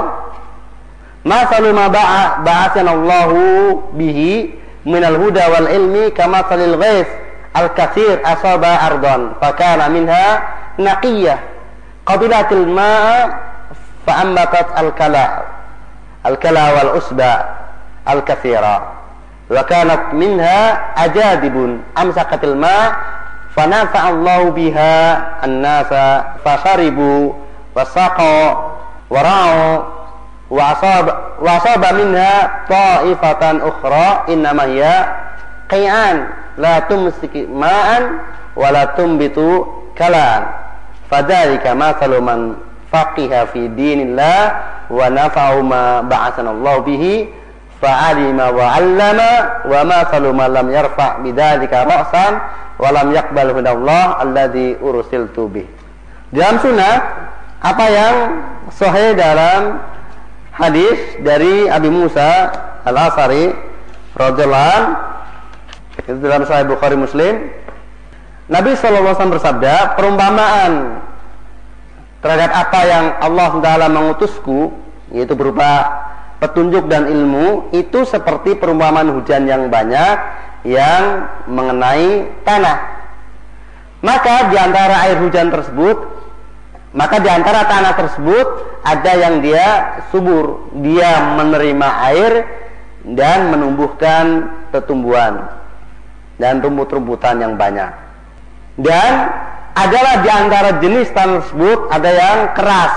Speaker 1: ma salu ma ba'athana Allahu bihi min al-huda wal ilmi kama salil ghais al-katsir asaba ardan fa kana minha naqiyah qabilatil ma'a fa ambatat al-kala wal usba al-katsira wa kanat minha ajadibun amsakatil ma fanafa'allahu biha an-nasa fasharibu wasaqu wara'u wa asaba minha ta'ifatan ukhra innama hiya qai'an la tumsiki ma'an wa la tumbitu kalan fadzalika mathalu man faqiha fi dinillah wa nafa'u ma ba'athanallahu bihi fa'alima wa 'allama wa ma salu ma lam yarfa' bidzalika ra'san wa lam yaqbal hudallah alladzi ursiltu bih. Dalam sunnah apa yang sahih dalam hadis dari Abi Musa Al-Asy'ari radhiyallahu anhu, itu dalam Sahih Bukhari Muslim, Nabi sallallahu alaihi wasallam bersabda, perumpamaan terhadap apa yang Allah Taala mengutusku, yaitu berupa petunjuk dan ilmu, itu seperti perumpamaan hujan yang banyak yang mengenai tanah. Maka di antara air hujan tersebut, maka di antara tanah tersebut ada yang dia subur, dia menerima air dan menumbuhkan tumbuhan dan rumput-rumputan yang banyak. Dan adalah di antara jenis tanah tersebut ada yang keras,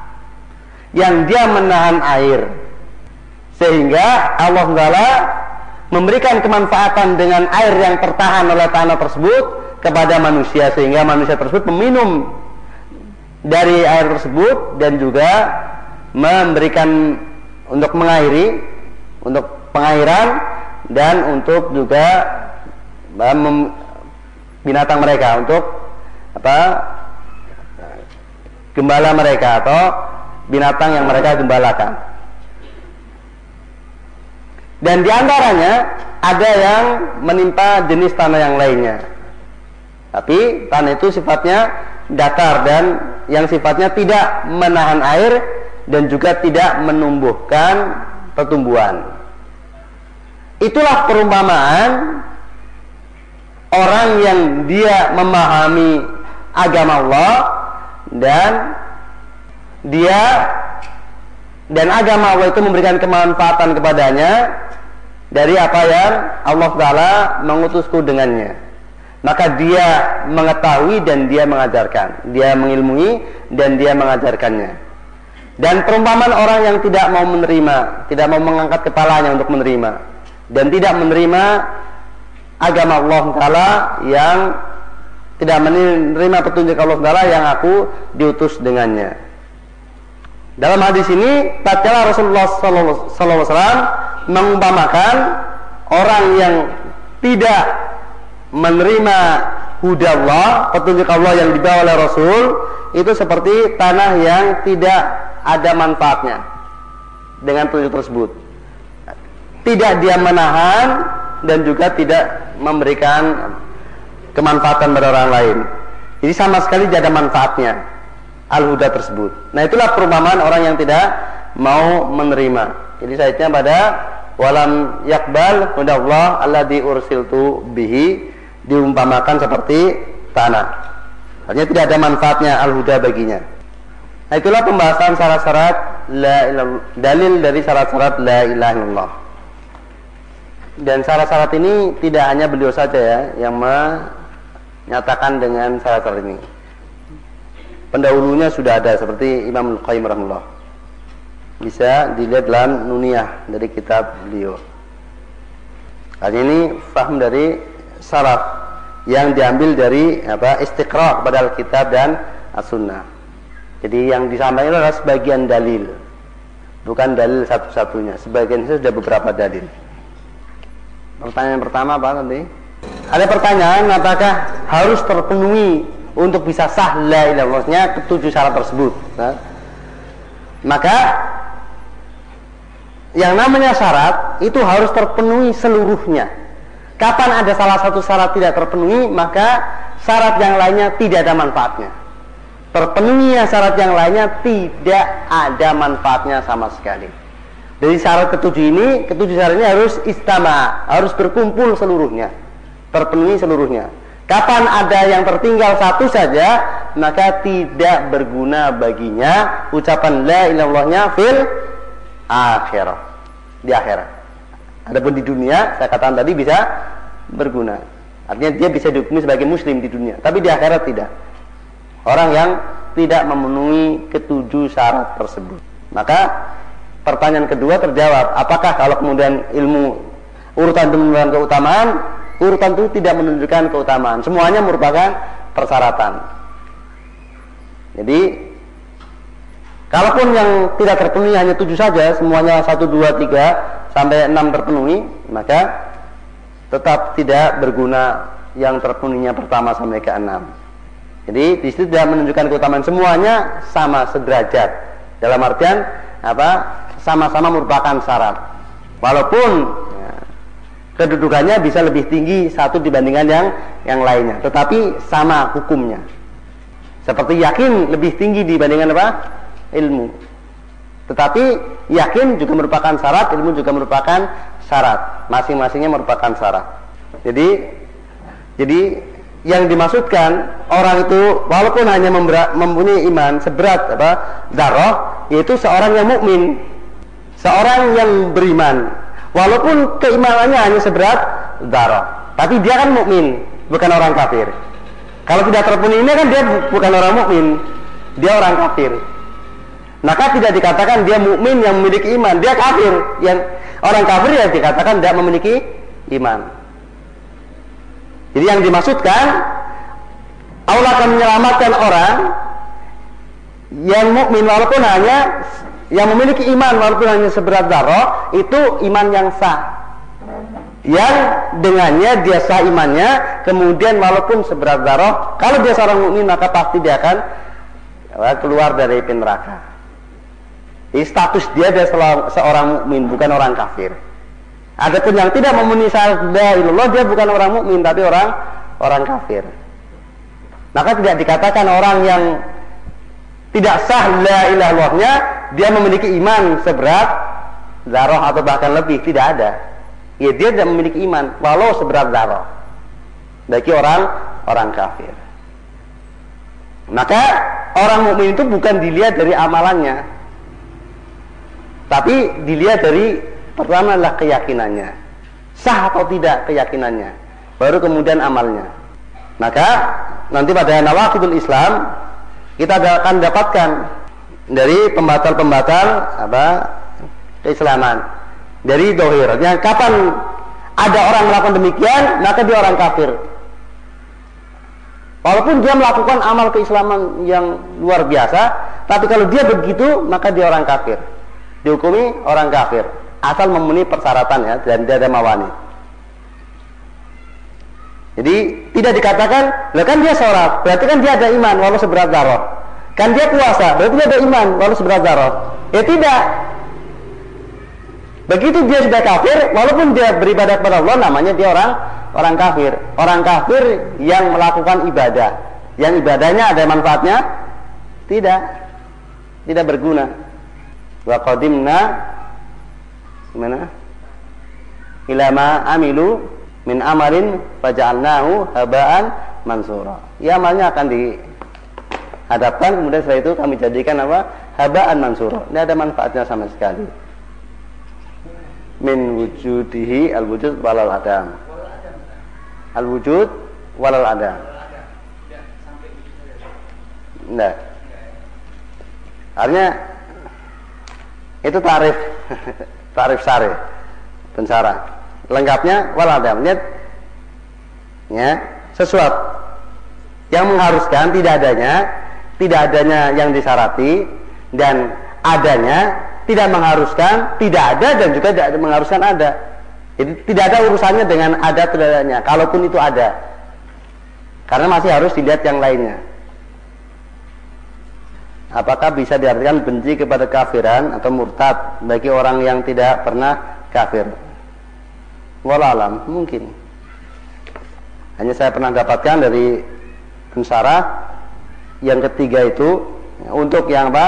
Speaker 1: yang dia menahan air, sehingga Allah Ta'ala memberikan kemanfaatan dengan air yang tertahan oleh tanah tersebut kepada manusia, sehingga manusia tersebut meminum dari air tersebut dan juga memberikan untuk mengairi, untuk pengairan, dan untuk juga binatang mereka, untuk gembala mereka atau binatang yang mereka gembalakan. Dan diantaranya ada yang menimpa jenis tanah yang lainnya, tapi tanah itu sifatnya datar dan yang sifatnya tidak menahan air dan juga tidak menumbuhkan pertumbuhan. Itulah perumpamaan orang yang dia memahami agama Allah dan agama Allah itu memberikan kemanfaatan kepadanya dari apa yang Allah Ta'ala mengutusku dengannya. Maka dia mengetahui dan dia mengajarkan, dia mengilmui dan dia mengajarkannya. Dan perumpamaan orang yang tidak mau menerima, tidak mau mengangkat kepalanya untuk menerima, dan tidak menerima agama Allah Ta'ala, yang tidak menerima petunjuk Allah Ta'ala yang aku diutus dengannya. Dalam hadis ini tatkala Rasulullah SAW mengumpamakan orang yang tidak menerima huda Allah, petunjuk Allah yang dibawa oleh Rasul, itu seperti tanah yang tidak ada manfaatnya dengan petunjuk tersebut. Tidak dia menahan dan juga tidak memberikan kemanfaatan pada orang lain. Jadi sama sekali tidak ada manfaatnya al-huda tersebut. Nah, itulah perumpamaan orang yang tidak mau menerima. Jadi saitnya pada walam yakbal hudallah alladzi ursiltu bihi, diumpamakan seperti tanah. Artinya tidak ada manfaatnya al-huda baginya. Nah, itulah pembahasan syarat-syarat la ilallah, dalil dari syarat-syarat la ilaha illallah. Dan syarat-syarat ini tidak hanya beliau saja ya yang menyatakan dengan syarat-syarat ini. pendahulunya sudah ada seperti Imam Al-Qayyim rahimahullah. Bisa dilihat dalam Nuniyah dari kitab beliau. Ini faham dari salaf yang diambil dari istiqra' kepada Alkitab dan As-Sunnah. Jadi yang disampaikan adalah sebagian dalil, bukan dalil satu-satunya. Sebagian itu sudah beberapa dalil. Pertanyaan pertama apa nanti? Ada pertanyaan, apakah harus terpenuhi untuk bisa sah la ilaha illallahnya ketujuh syarat tersebut? Nah, maka yang namanya syarat itu harus terpenuhi seluruhnya. Kapan ada salah satu syarat tidak terpenuhi, maka syarat yang lainnya tidak ada manfaatnya. Terpenuhinya syarat yang lainnya tidak ada manfaatnya sama sekali. Dari syarat ketujuh syarat ini harus istama, harus berkumpul seluruhnya, terpenuhi seluruhnya. Kapan ada yang tertinggal satu saja, maka tidak berguna baginya ucapan la ilaha illallahnya fil akhirah, di akhirat. Adapun di dunia, saya katakan tadi bisa berguna. Artinya dia bisa dihukumi sebagai muslim di dunia, tapi di akhirat tidak. Orang yang tidak memenuhi ketujuh syarat tersebut. Maka pertanyaan kedua terjawab, apakah kalau kemudian ilmu urutan itu menunjukkan keutamaan, urutan itu tidak menunjukkan keutamaan. Semuanya merupakan persyaratan. Jadi kalaupun yang tidak terpenuhi hanya 7 saja, semuanya 1, 2, 3 sampai 6 terpenuhi, maka tetap tidak berguna yang terpenuhinya pertama sampai ke 6. Jadi di situ tidak menunjukkan keutamaan, semuanya sama sederajat. Dalam artian sama-sama merupakan syarat. Walaupun kedudukannya bisa lebih tinggi satu dibandingkan yang lainnya, tetapi sama hukumnya. Seperti yakin lebih tinggi dibandingkan ilmu. Tetapi yakin juga merupakan syarat, ilmu juga merupakan syarat. Masing-masingnya merupakan syarat. Jadi yang dimaksudkan orang itu walaupun hanya mempunyai iman seberat darah, yaitu seorang yang mukmin, seorang yang beriman, walaupun keimanannya hanya seberat darah, tapi dia kan mukmin, bukan orang kafir. Kalau tidak terpenuhi ini kan dia bukan orang mukmin, dia orang kafir. Maka tidak dikatakan dia mukmin yang memiliki iman, dia kafir. Yang orang kafir ya dikatakan tidak memiliki iman. Jadi yang dimaksudkan Allah akan menyelamatkan orang yang mukmin walaupun hanya yang memiliki iman walaupun hanya seberat darah, itu iman yang sah. Yang dengannya dia sah imannya, kemudian walaupun seberat darah, kalau dia seorang mukmin maka pasti dia akan keluar dari api neraka. Jadi status dia adalah seorang mukmin, bukan orang kafir. Adapun yang tidak memenuhi syarat la ilaha illallah, dia bukan orang mukmin tapi orang kafir. Maka tidak dikatakan orang yang tidak sah la ilaha illallahnya dia memiliki iman seberat zarah atau bahkan lebih, tidak ada. Ya dia tidak memiliki iman walau seberat zarah bagi orang kafir. Maka orang mukmin itu bukan dilihat dari amalannya, tapi dilihat dari pertama adalah keyakinannya, sah atau tidak keyakinannya, baru kemudian amalnya. Maka nanti pada nawaqidul Islam kita akan dapatkan dari pembatal-pembatal keislaman dari dohir. Yang kapan ada orang melakukan demikian, maka dia orang kafir. Walaupun dia melakukan amal keislaman yang luar biasa, tapi kalau dia begitu, maka dia orang kafir. Dihukumi orang kafir asal memenuhi persyaratan ya, dan dia ada mawani. Jadi tidak dikatakan, lah kan dia sholat, berarti kan dia ada iman walau seberat zarah. Kan dia puasa, berarti dia ada iman walau seberat zarah. Ya tidak. Begitu dia sudah kafir, walaupun dia beribadah kepada Allah, namanya dia orang kafir. Orang kafir yang melakukan ibadah, yang ibadahnya ada manfaatnya? Tidak berguna. Wa qadimna gimana? Ila ma amilu min amalin faja'alnahu haba'an mansura. Ya, amalnya akan dihadapkan, kemudian setelah itu kami jadikan haba'an mansura. Tidak ada manfaatnya sama sekali. Min wujudihi al-wujud walal adam. Al-wujud walal adam. Nah, Artinya itu tarif tarif syar'i pensara. Lengkapnya wal adam, lihat ya, sesuatu yang mengharuskan tidak adanya yang disarati, dan adanya tidak mengharuskan tidak ada, dan juga tidak mengharuskan ada. Jadi tidak ada urusannya dengan ada tidaknya, kalaupun itu ada, karena masih harus dilihat yang lainnya. Apakah bisa diartikan benci kepada kafiran atau murtad bagi orang yang tidak pernah kafir? Wallahu alam, mungkin. Hanya saya pernah dapatkan dari pensarah yang ketiga itu, untuk yang apa?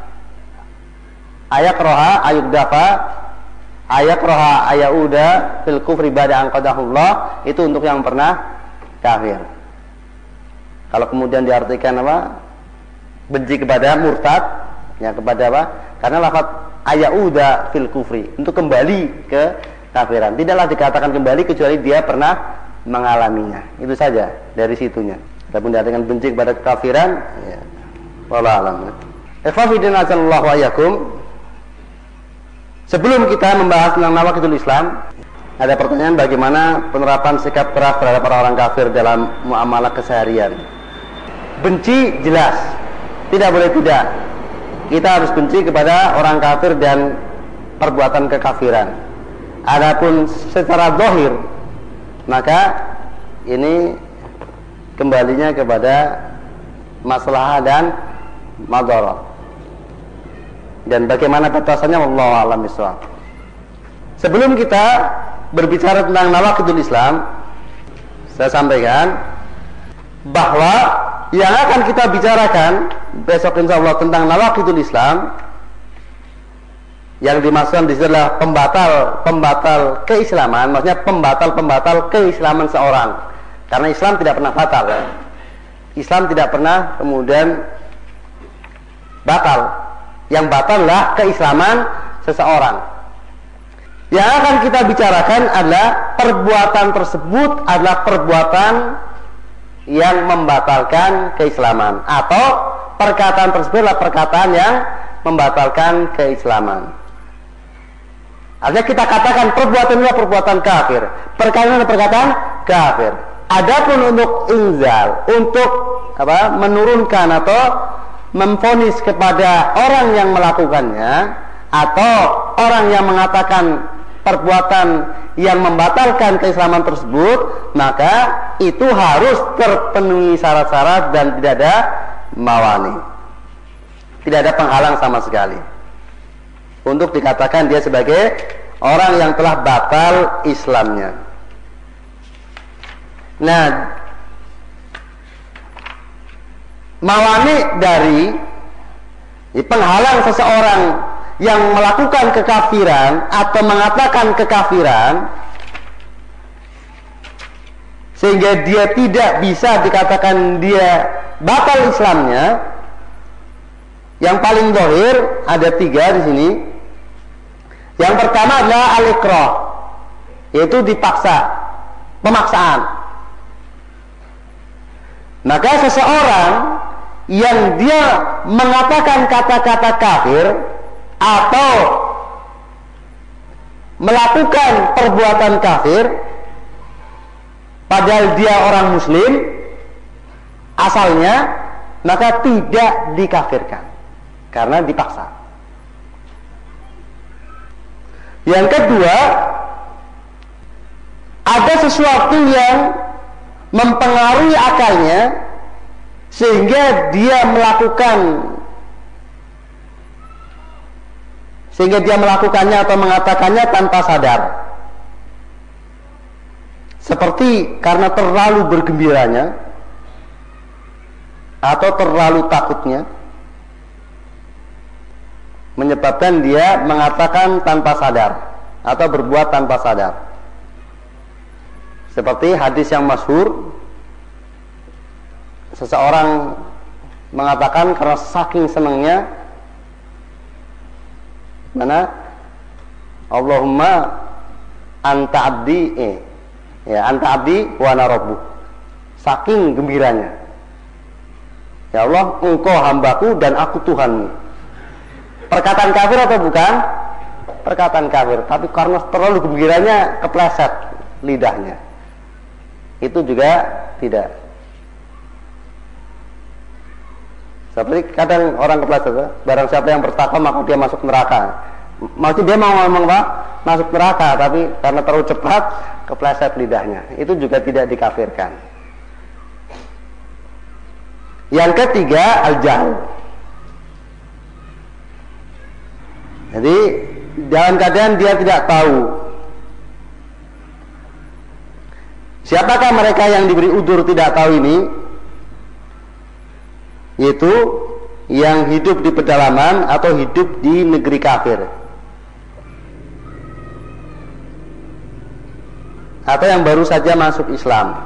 Speaker 1: Ayakraha ayudafa ayakraha ayauda fil kufri ba'da an qadahullah, itu untuk yang pernah kafir. Kalau kemudian diartikan apa? Benci kepada murtad, ya kepada apa? Karena lafaz ayauda fil kufri, untuk kembali ke kafiran. Tidaklah dikatakan kembali kecuali dia pernah mengalaminya. Itu saja dari situnya. Adapun diartikan benci kepada kekafiran, ya wallahu alam. Ikhwafidin azallahu ayyakum. Sebelum kita membahas tentang nawaqidul Islam, ada pertanyaan bagaimana penerapan sikap keras terhadap orang kafir dalam muamalah keseharian. Benci jelas, tidak boleh tidak. Kita harus benci kepada orang kafir dan perbuatan kekafiran. Adapun secara zahir, maka ini kembalinya kepada masalah dan madarat. Dan bagaimana batasannya, wallahu a'lam bishawab. Sebelum kita berbicara tentang nawaqidul Islam, saya sampaikan bahwa yang akan kita bicarakan besok insyaallah tentang nawaqidul Islam, yang dimaksudkan di sini adalah pembatal keislaman, maksudnya pembatal keislaman seorang. Karena Islam tidak pernah batal, ya. Islam tidak pernah kemudian batal. Yang batallah keislaman seseorang. Yang akan kita bicarakan adalah perbuatan tersebut adalah perbuatan yang membatalkan keislaman, atau perkataan tersebut adalah perkataan yang membatalkan keislaman. Artinya kita katakan perbuatan ini adalah perbuatan kafir, perkataan adalah perkataan kafir. Adapun untuk inzal, untuk apa? Menurunkan atau memvonis kepada orang yang melakukannya, atau orang yang mengatakan perbuatan yang membatalkan keislaman tersebut, maka itu harus terpenuhi syarat-syarat dan tidak ada mawani, tidak ada penghalang sama sekali untuk dikatakan dia sebagai orang yang telah batal Islamnya. Nah, mawani dari penghalang seseorang yang melakukan kekafiran atau mengatakan kekafiran sehingga dia tidak bisa dikatakan dia batal Islamnya, yang paling zahir ada 3 di sini. Yang pertama adalah al-ikrah, yaitu dipaksa, pemaksaan. Maka seseorang yang dia mengatakan kata-kata kafir atau melakukan perbuatan kafir padahal dia orang muslim asalnya, maka tidak dikafirkan karena dipaksa. Yang kedua, ada sesuatu yang mempengaruhi akalnya sehingga dia melakukannya atau mengatakannya tanpa sadar, seperti karena terlalu bergembiranya atau terlalu takutnya, menyebabkan dia mengatakan tanpa sadar atau berbuat tanpa sadar. Seperti hadis yang masyhur, seseorang mengatakan karena saking senangnya, mana Allahumma anta abdi, anta abdi wa ana rabbuk. Saking gembiranya, ya Allah, engkau hambaku dan aku Tuhanmu. Perkataan kafir atau bukan? Perkataan kafir, tapi karena terlalu gembiranya kepleset lidahnya. Itu juga tidak. Seperti kadang orang kepleset, barang siapa yang bertakwa maka dia masuk neraka. Maksudnya dia mau ngomong apa? Masuk neraka, tapi karena terlalu cepat kepleset lidahnya. Itu juga tidak dikafirkan. Yang ketiga, al-jahl. Jadi dalam keadaan dia tidak tahu. Siapakah mereka yang diberi udzur tidak tahu ini? Yaitu yang hidup di pedalaman atau hidup di negeri kafir, atau yang baru saja masuk Islam.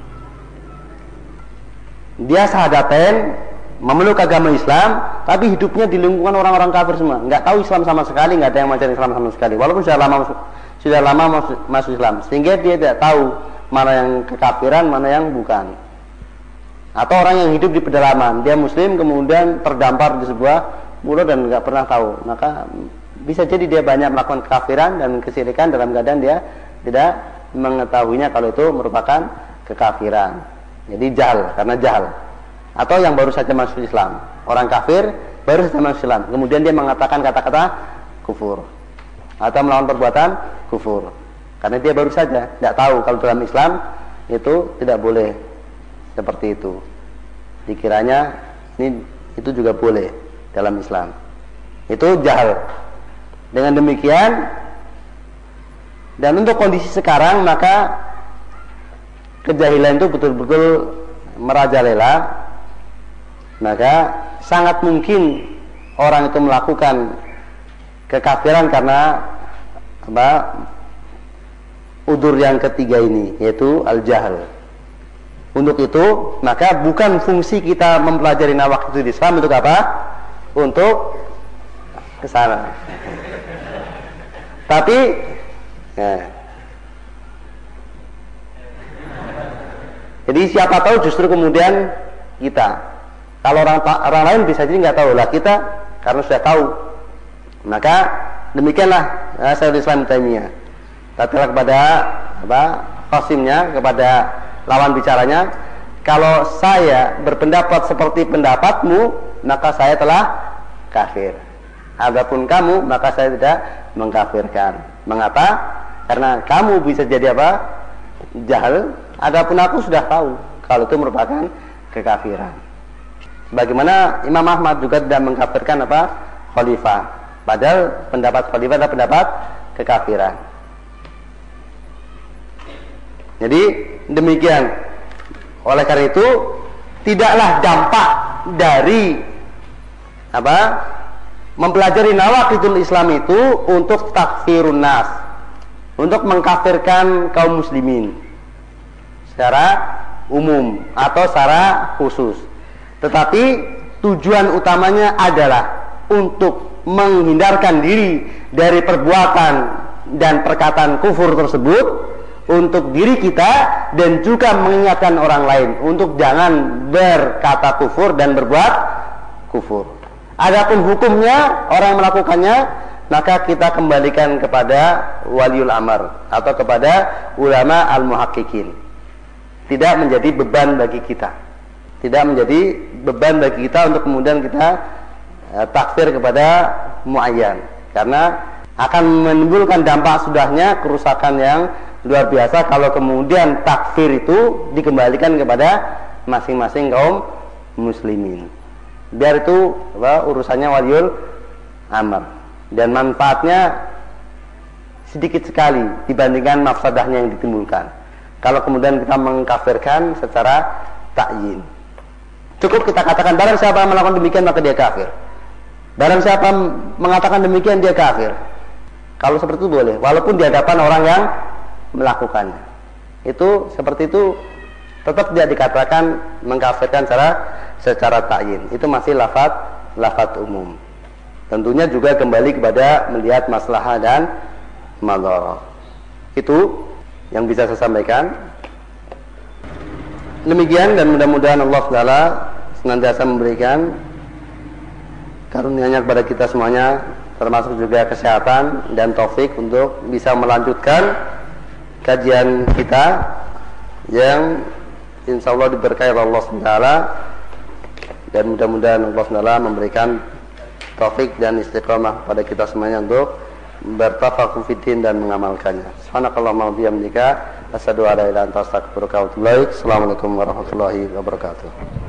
Speaker 1: Dia syahadatain, memeluk agama Islam, tapi hidupnya di lingkungan orang-orang kafir semua, nggak tahu Islam sama sekali, nggak ada yang mengajarkan Islam sama sekali, walaupun sudah lama masuk Islam, sehingga dia tidak tahu mana yang kekafiran, mana yang bukan. Atau orang yang hidup di pedalaman, dia Muslim kemudian terdampar di sebuah pulau dan nggak pernah tahu, maka bisa jadi dia banyak melakukan kekafiran dan kesyirikan dalam keadaan dia tidak mengetahuinya kalau itu merupakan kekafiran. Jadi jahal, karena jahal. Atau yang baru saja masuk Islam, orang kafir baru saja masuk Islam, kemudian dia mengatakan kata-kata kufur atau melawan perbuatan kufur, karena dia baru saja tidak tahu kalau dalam Islam itu tidak boleh seperti itu. Dikiranya itu juga boleh dalam Islam. Itu jahal. Dengan demikian, dan untuk kondisi sekarang, maka kejahilan itu betul-betul merajalela. Maka sangat mungkin orang itu melakukan kekafiran karena udzur yang ketiga ini, yaitu al-jahl. Untuk itu, maka bukan fungsi kita mempelajari nawaqidul Islam untuk apa? Untuk kesana. Tapi, jadi siapa tahu justru kemudian kita. Kalau orang lain bisa jadi nggak tahu, lah kita karena sudah tahu. Maka demikianlah Syekhul Islam Ibnu Taimiyah. Tatkala kepada qasimnya, kepada lawan bicaranya, kalau saya berpendapat seperti pendapatmu, maka saya telah kafir. Adapun kamu, maka saya tidak mengkafirkan. Mengapa? Karena kamu bisa jadi apa? Jahal. Adapun aku sudah tahu kalau itu merupakan kekafiran. Bagaimana Imam Ahmad juga tidak mengkafirkan apa? Khalifah. Padahal pendapat khalifah adalah pendapat kekafiran. Jadi demikian. Oleh karena itu, tidaklah dampak dari mempelajari nawaqidul Islam itu untuk takfirun nas, untuk mengkafirkan kaum muslimin secara umum atau secara khusus. Tetapi tujuan utamanya adalah untuk menghindarkan diri dari perbuatan dan perkataan kufur tersebut untuk diri kita, dan juga mengingatkan orang lain untuk jangan berkata kufur dan berbuat kufur. Adapun hukumnya, orang yang melakukannya, maka kita kembalikan kepada waliul amr atau kepada ulama al-muhaqqiqin. Tidak menjadi beban bagi kita. Tidak menjadi beban bagi kita untuk kemudian kita takfir kepada muayyan, karena akan menimbulkan dampak sudahnya kerusakan yang luar biasa kalau kemudian takfir itu dikembalikan kepada masing-masing kaum muslimin. Biar itu urusannya waliul amr, dan manfaatnya sedikit sekali dibandingkan mafsadahnya yang ditimbulkan kalau kemudian kita mengkafirkan secara ta'yin. Cukup kita katakan barang siapa yang melakukan demikian maka dia kafir. Barang siapa mengatakan demikian dia kafir. Kalau seperti itu boleh, walaupun di hadapan orang yang melakukannya. Itu seperti itu tetap tidak dikatakan mengkafirkan secara ta'yin. Itu masih lafaz umum. Tentunya juga kembali kepada melihat maslahah dan madharah. Itu yang bisa saya sampaikan. Demikian, dan mudah-mudahan Allah Taala senantiasa memberikan karunia-Nya kepada kita semuanya, termasuk juga kesehatan dan taufik untuk bisa melanjutkan kajian kita yang insyaallah diberkahi oleh Allah SWT, dan mudah-mudahan Allah SWT memberikan taufik dan istiqamah pada kita semuanya untuk bertafaqquh fiddin dan mengamalkannya. Subhanakallahumma wa bihamdika asyhadu an la ilaha illa anta astaghfiruka wa atubu ilaik. Assalamualaikum warahmatullahi wabarakatuh.